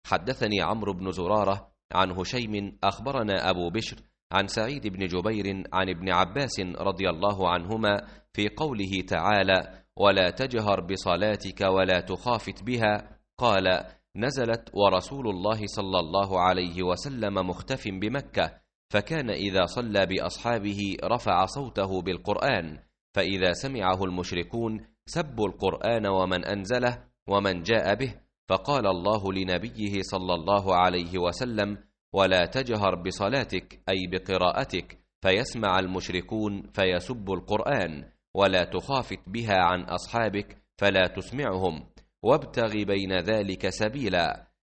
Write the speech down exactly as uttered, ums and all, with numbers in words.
حدثني عمرو بن زرارة عن هشيم أخبرنا أبو بشر عن سعيد بن جبير عن ابن عباس رضي الله عنهما في قوله تعالى: ولا تجهر بصلاتك ولا تخافت بها، قال: نزلت ورسول الله صلى الله عليه وسلم مختف بمكة، فكان إذا صلى بأصحابه رفع صوته بالقرآن، فإذا سمعه المشركون سبوا القرآن ومن أنزله ومن جاء به، فقال الله لنبيه صلى الله عليه وسلم: ولا تجهر بصلاتك أي بقراءتك فيسمع المشركون فيسبوا القرآن، ولا تخافت بها عن أصحابك فلا تسمعهم، وابتغ بين ذلك سبيلا،